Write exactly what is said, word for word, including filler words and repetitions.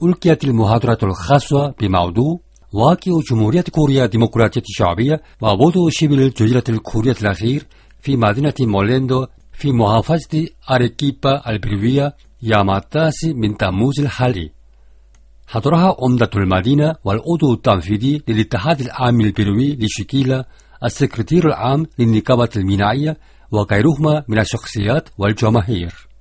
ألقيت المحاضرة الخاصة بموضوع واقع جمهورية كوريا الديمقراطية الشعبية ووضع شبه الجزيرة الكورية الأخير في مدينة مولندو في محافظة أريكيبا البريوية يوم التاسع من تموز الحالي. حضرها عمدة المدينة والعضو التنفيذي للاتحاد العام البريوي لشكيلة السكرتير العام للنقابة المينائية وغيرهما من الشخصيات والجماهير.